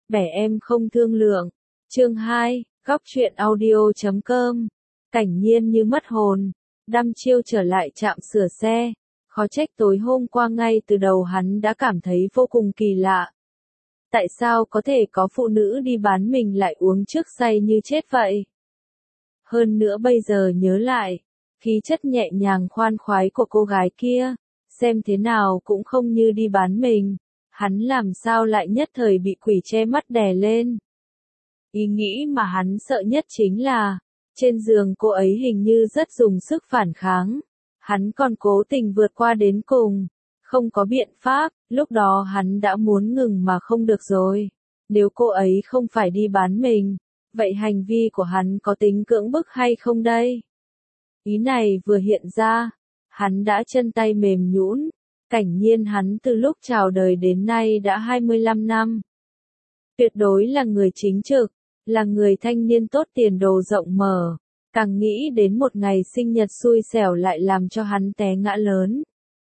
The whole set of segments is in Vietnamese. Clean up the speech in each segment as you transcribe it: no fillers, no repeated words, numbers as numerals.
bẻ em không thương lượng. Chương 2, góc truyện audio.com. Cảnh Nhiên như mất hồn, đăm chiêu trở lại trạm sửa xe. Khó trách tối hôm qua ngay từ đầu hắn đã cảm thấy vô cùng kỳ lạ. Tại sao có thể có phụ nữ đi bán mình lại uống trước say như chết vậy? Hơn nữa bây giờ nhớ lại, khí chất nhẹ nhàng khoan khoái của cô gái kia, xem thế nào cũng không như đi bán mình. Hắn làm sao lại nhất thời bị quỷ che mắt đè lên. Ý nghĩ mà hắn sợ nhất chính là, trên giường cô ấy hình như rất dùng sức phản kháng. Hắn còn cố tình vượt qua đến cùng. Không có biện pháp, lúc đó hắn đã muốn ngừng mà không được rồi. Nếu cô ấy không phải đi bán mình, vậy hành vi của hắn có tính cưỡng bức hay không đây? Ý này vừa hiện ra, hắn đã chân tay mềm nhũn. Cảnh Nhiên hắn từ lúc chào đời đến nay đã 25 năm. Tuyệt đối là người chính trực, là người thanh niên tốt tiền đồ rộng mở. Càng nghĩ đến một ngày sinh nhật xui xẻo lại làm cho hắn té ngã lớn.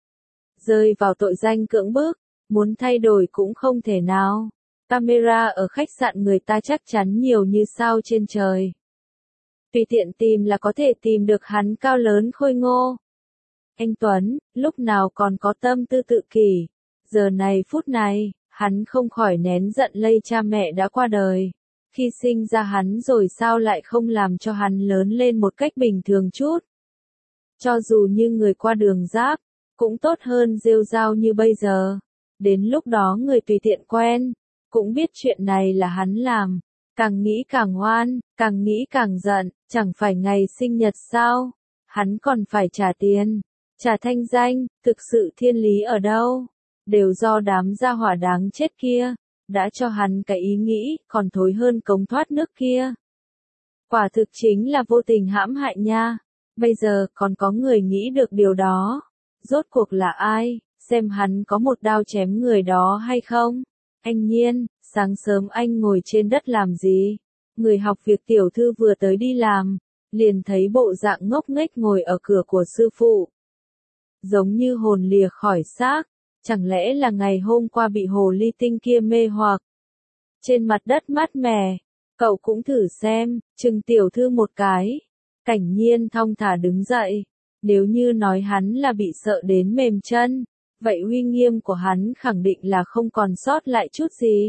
Rơi vào tội danh cưỡng bức, muốn thay đổi cũng không thể nào. Camera ở khách sạn người ta chắc chắn nhiều như sao trên trời. Tùy tiện tìm là có thể tìm được hắn cao lớn khôi ngô. Anh Tuấn, lúc nào còn có tâm tư tự kỷ. Giờ này phút này, hắn không khỏi nén giận lây cha mẹ đã qua đời. Khi sinh ra hắn rồi sao lại không làm cho hắn lớn lên một cách bình thường chút. Cho dù như người qua đường giáp, cũng tốt hơn rêu rao như bây giờ. Đến lúc đó người tùy tiện quen, cũng biết chuyện này là hắn làm. Càng nghĩ càng hoan, càng nghĩ càng giận, chẳng phải ngày sinh nhật sao? Hắn còn phải trả tiền, trả thanh danh, thực sự thiên lý ở đâu? Đều do đám gia hỏa đáng chết kia, đã cho hắn cái ý nghĩ còn thối hơn cống thoát nước kia. Quả thực chính là vô tình hãm hại nha. Bây giờ còn có người nghĩ được điều đó. Rốt cuộc là ai, xem hắn có một đao chém người đó hay không? Anh Nhiên, sáng sớm anh ngồi trên đất làm gì? Người học việc tiểu thư vừa tới đi làm, liền thấy bộ dạng ngốc nghếch ngồi ở cửa của sư phụ. Giống như hồn lìa khỏi xác, chẳng lẽ là ngày hôm qua bị hồ ly tinh kia mê hoặc? Trên mặt đất mát mẻ, cậu cũng thử xem, chừng tiểu thư một cái. Cảnh Nhiên thong thả đứng dậy. Nếu như nói hắn là bị sợ đến mềm chân, vậy uy nghiêm của hắn khẳng định là không còn sót lại chút gì.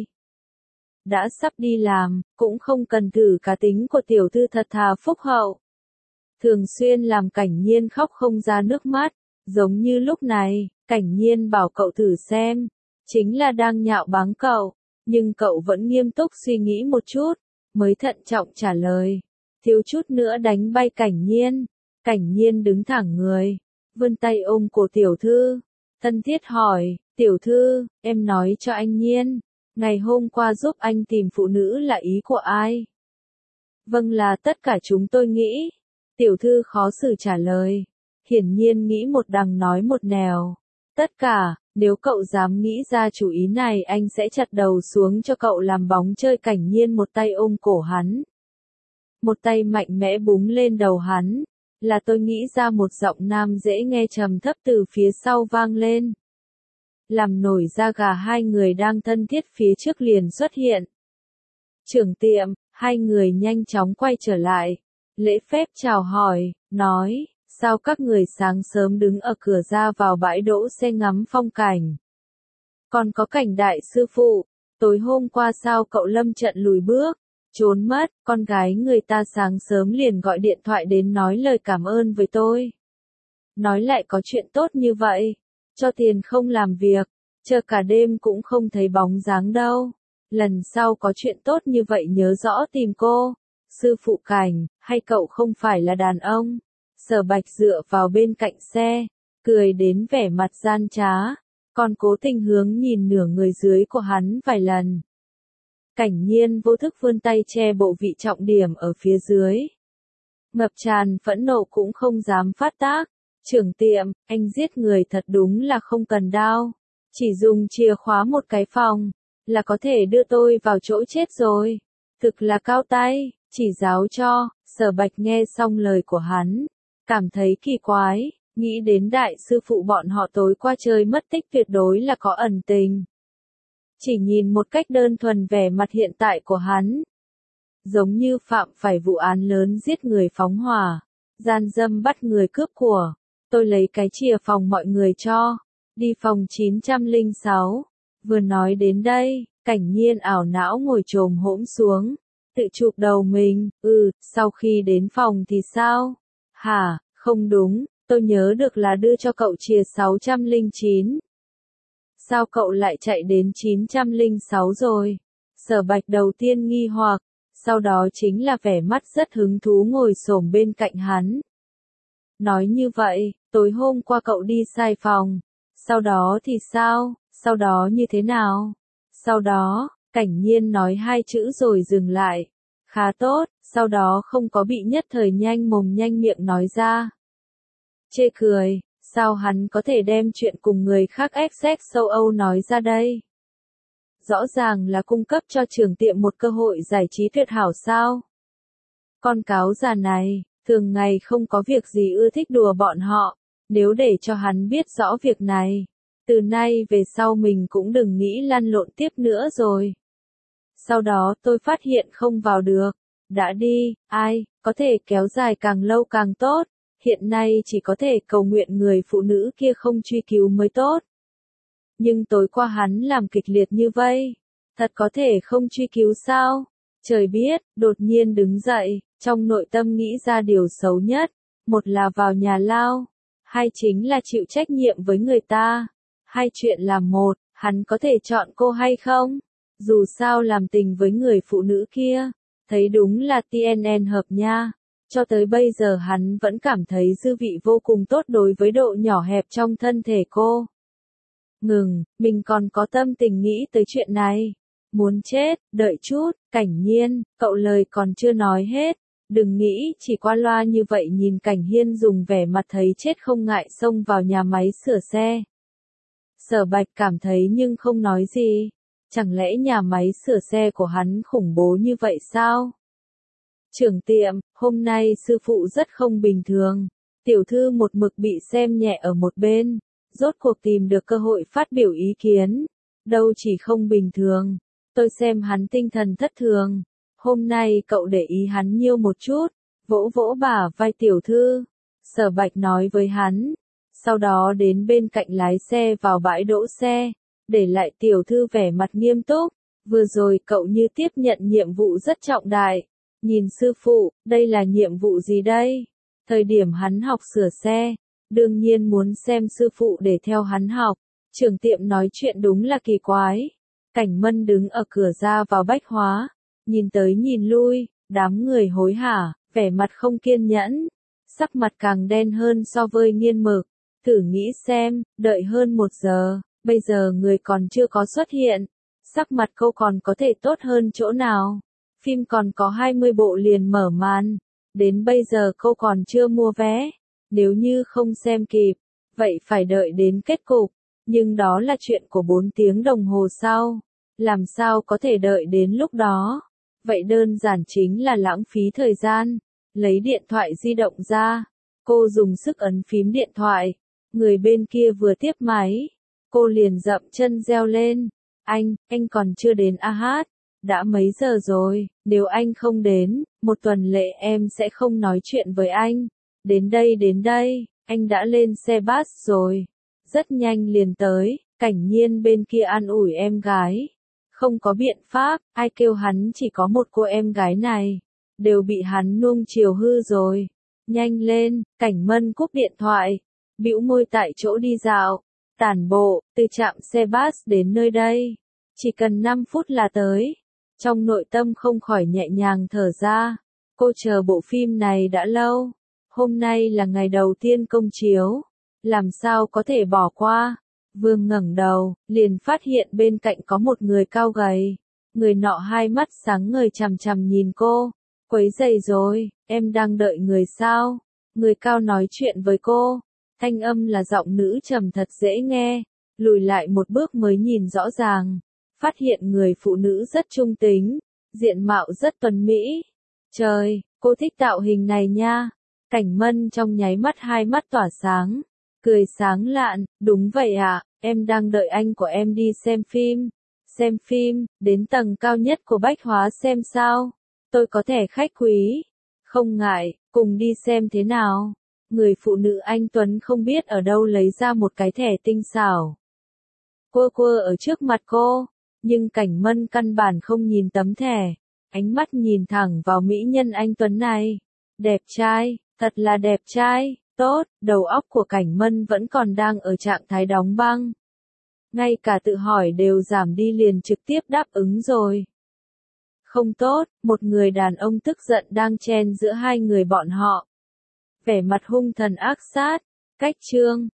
Đã sắp đi làm, cũng không cần thử cá tính của tiểu thư thật thà phúc hậu. Thường xuyên làm Cảnh Nhiên khóc không ra nước mắt, giống như lúc này, Cảnh Nhiên bảo cậu thử xem, chính là đang nhạo báng cậu, nhưng cậu vẫn nghiêm túc suy nghĩ một chút, mới thận trọng trả lời, thiếu chút nữa đánh bay Cảnh Nhiên. Cảnh Nhiên đứng thẳng người, vươn tay ôm cổ tiểu thư, thân thiết hỏi, tiểu thư, em nói cho anh Nhiên, ngày hôm qua giúp anh tìm phụ nữ là ý của ai? Vâng, là tất cả chúng tôi nghĩ. Tiểu thư khó xử trả lời, hiển nhiên nghĩ một đằng nói một nẻo. Tất cả, nếu cậu dám nghĩ ra chủ ý này anh sẽ chặt đầu xuống cho cậu làm bóng chơi. Cảnh Nhiên một tay ôm cổ hắn, một tay mạnh mẽ búng lên đầu hắn. Là tôi nghĩ ra, một giọng nam dễ nghe trầm thấp từ phía sau vang lên. Làm nổi da gà hai người đang thân thiết phía trước liền xuất hiện. Trưởng tiệm, hai người nhanh chóng quay trở lại. Lễ phép chào hỏi, nói, sao các người sáng sớm đứng ở cửa ra vào bãi đỗ xe ngắm phong cảnh? Còn có Cảnh đại sư phụ, tối hôm qua sao cậu lâm trận lùi bước? Trốn mất, con gái người ta sáng sớm liền gọi điện thoại đến nói lời cảm ơn với tôi. Nói lại có chuyện tốt như vậy, cho tiền không làm việc, chờ cả đêm cũng không thấy bóng dáng đâu. Lần sau có chuyện tốt như vậy nhớ rõ tìm cô. Sư phụ Cảnh, hay cậu không phải là đàn ông? Sở Bạch dựa vào bên cạnh xe, cười đến vẻ mặt gian trá, còn cố tình hướng nhìn nửa người dưới của hắn vài lần. Cảnh Nhiên vô thức vươn tay che bộ vị trọng điểm ở phía dưới. Ngập tràn phẫn nộ cũng không dám phát tác. Trưởng tiệm, anh giết người thật đúng là không cần đao. Chỉ dùng chìa khóa một cái phòng, là có thể đưa tôi vào chỗ chết rồi. Thực là cao tay, chỉ giáo cho. Sở Bạch nghe xong lời của hắn, cảm thấy kỳ quái, nghĩ đến đại sư phụ bọn họ tối qua chơi mất tích tuyệt đối là có ẩn tình. Chỉ nhìn một cách đơn thuần vẻ mặt hiện tại của hắn, giống như phạm phải vụ án lớn giết người phóng hỏa, gian dâm bắt người cướp của. Tôi lấy cái chìa phòng mọi người cho, đi phòng 906. Vừa nói đến đây, Cảnh Nhiên ảo não ngồi chồm hổm xuống, tự chụp đầu mình. Sau khi đến phòng thì sao? Hả, không đúng, tôi nhớ được là đưa cho cậu chìa 609. Sao cậu lại chạy đến 906 rồi? Sở Bạch đầu tiên nghi hoặc, sau đó chính là vẻ mắt rất hứng thú ngồi xổm bên cạnh hắn. Nói như vậy, tối hôm qua cậu đi sai phòng, sau đó thì sao? Sau đó như thế nào? Sau đó, Cảnh Nhiên nói hai chữ rồi dừng lại. Khá tốt, sau đó không có bị nhất thời nhanh mồm nhanh miệng nói ra. Chê cười, sao hắn có thể đem chuyện cùng người khác XX châu Âu nói ra đây? Rõ ràng là cung cấp cho trưởng tiệm một cơ hội giải trí tuyệt hảo sao? Con cáo già này, thường ngày không có việc gì ưa thích đùa bọn họ, nếu để cho hắn biết rõ việc này, từ nay về sau mình cũng đừng nghĩ lăn lộn tiếp nữa rồi. Sau đó tôi phát hiện không vào được, đã đi, ai, có thể kéo dài càng lâu càng tốt, hiện nay chỉ có thể cầu nguyện người phụ nữ kia không truy cứu mới tốt. Nhưng tối qua hắn làm kịch liệt như vậy, thật có thể không truy cứu sao? Trời biết, đột nhiên đứng dậy, trong nội tâm nghĩ ra điều xấu nhất, một là vào nhà lao, hai chính là chịu trách nhiệm với người ta. Hai chuyện là một, hắn có thể chọn cô hay không? Dù sao làm tình với người phụ nữ kia, thấy đúng là TNN hợp nha. Cho tới bây giờ hắn vẫn cảm thấy dư vị vô cùng tốt đối với độ nhỏ hẹp trong thân thể cô. Ngừng, mình còn có tâm tình nghĩ tới chuyện này. Muốn chết, đợi chút, Cảnh Nhiên, cậu lời còn chưa nói hết. Đừng nghĩ chỉ qua loa như vậy. Nhìn Cảnh Hiên dùng vẻ mặt thấy chết không ngại xông vào nhà máy sửa xe. Sở Bạch cảm thấy nhưng không nói gì. Chẳng lẽ nhà máy sửa xe của hắn khủng bố như vậy sao? Trưởng tiệm, hôm nay sư phụ rất không bình thường. Tiểu thư một mực bị xem nhẹ ở một bên, rốt cuộc tìm được cơ hội phát biểu ý kiến. Đâu chỉ không bình thường, tôi xem hắn tinh thần thất thường. Hôm nay cậu để ý hắn nhiều một chút, vỗ vỗ bả vai tiểu thư. Sở Bạch nói với hắn, sau đó đến bên cạnh lái xe vào bãi đỗ xe, để lại tiểu thư vẻ mặt nghiêm túc. Vừa rồi cậu như tiếp nhận nhiệm vụ rất trọng đại. Nhìn sư phụ, đây là nhiệm vụ gì đây? Thời điểm hắn học sửa xe, đương nhiên muốn xem sư phụ để theo hắn học. Trưởng tiệm nói chuyện đúng là kỳ quái. Cảnh Mân đứng ở cửa ra vào bách hóa, nhìn tới nhìn lui, đám người hối hả, vẻ mặt không kiên nhẫn, sắc mặt càng đen hơn so với nghiên mực. Thử nghĩ xem, đợi hơn 1 giờ, bây giờ người còn chưa có xuất hiện, sắc mặt cô còn có thể tốt hơn chỗ nào? Phim còn có 20 bộ liền mở màn, đến bây giờ cô còn chưa mua vé, nếu như không xem kịp, vậy phải đợi đến kết cục, nhưng đó là chuyện của 4 tiếng đồng hồ sau, làm sao có thể đợi đến lúc đó, vậy đơn giản chính là lãng phí thời gian. Lấy điện thoại di động ra, cô dùng sức ấn phím điện thoại, người bên kia vừa tiếp máy, cô liền dậm chân reo lên, anh còn chưa đến a hát. Đã mấy giờ rồi, nếu anh không đến, 1 tuần lễ em sẽ không nói chuyện với anh. Đến đây, anh đã lên xe bus rồi. Rất nhanh liền tới, Cảnh Nhiên bên kia an ủi em gái. Không có biện pháp, ai kêu hắn chỉ có một cô em gái này. Đều bị hắn nuông chiều hư rồi. Nhanh lên, Cảnh Mân cúp điện thoại. Bĩu môi tại chỗ đi dạo. Tản bộ, từ trạm xe bus đến nơi đây. Chỉ cần 5 phút là tới. Trong nội tâm không khỏi nhẹ nhàng thở ra. Cô chờ bộ phim này đã lâu. Hôm nay là ngày đầu tiên công chiếu. Làm sao có thể bỏ qua. Vừa ngẩng đầu, liền phát hiện bên cạnh có một người cao gầy. Người nọ hai mắt sáng ngời chằm chằm nhìn cô. Quấy rầy rồi, em đang đợi người sao? Người cao nói chuyện với cô. Thanh âm là giọng nữ trầm thật dễ nghe. Lùi lại một bước mới nhìn rõ ràng. Phát hiện người phụ nữ rất trung tính, diện mạo rất tuấn mỹ. Trời, cô thích tạo hình này nha. Cảnh Mân trong nháy mắt hai mắt tỏa sáng, cười sáng lạn, đúng vậy ạ, em đang đợi anh của em đi xem phim. xem phim, đến tầng cao nhất của Bách Hóa xem sao? Tôi có thẻ khách quý. Không ngại, cùng đi xem thế nào. Người phụ nữ anh Tuấn không biết ở đâu lấy ra một cái thẻ tinh xảo. Quơ quơ ở trước mặt cô, nhưng Cảnh Mân căn bản không nhìn tấm thẻ, ánh mắt nhìn thẳng vào mỹ nhân anh Tuấn này. Đẹp trai, thật là đẹp trai, tốt, đầu óc của Cảnh Mân vẫn còn đang ở trạng thái đóng băng. Ngay cả tự hỏi đều giảm đi liền trực tiếp đáp ứng rồi. Không tốt, một người đàn ông tức giận đang chen giữa hai người bọn họ. Vẻ mặt hung thần ác sát, cách chương.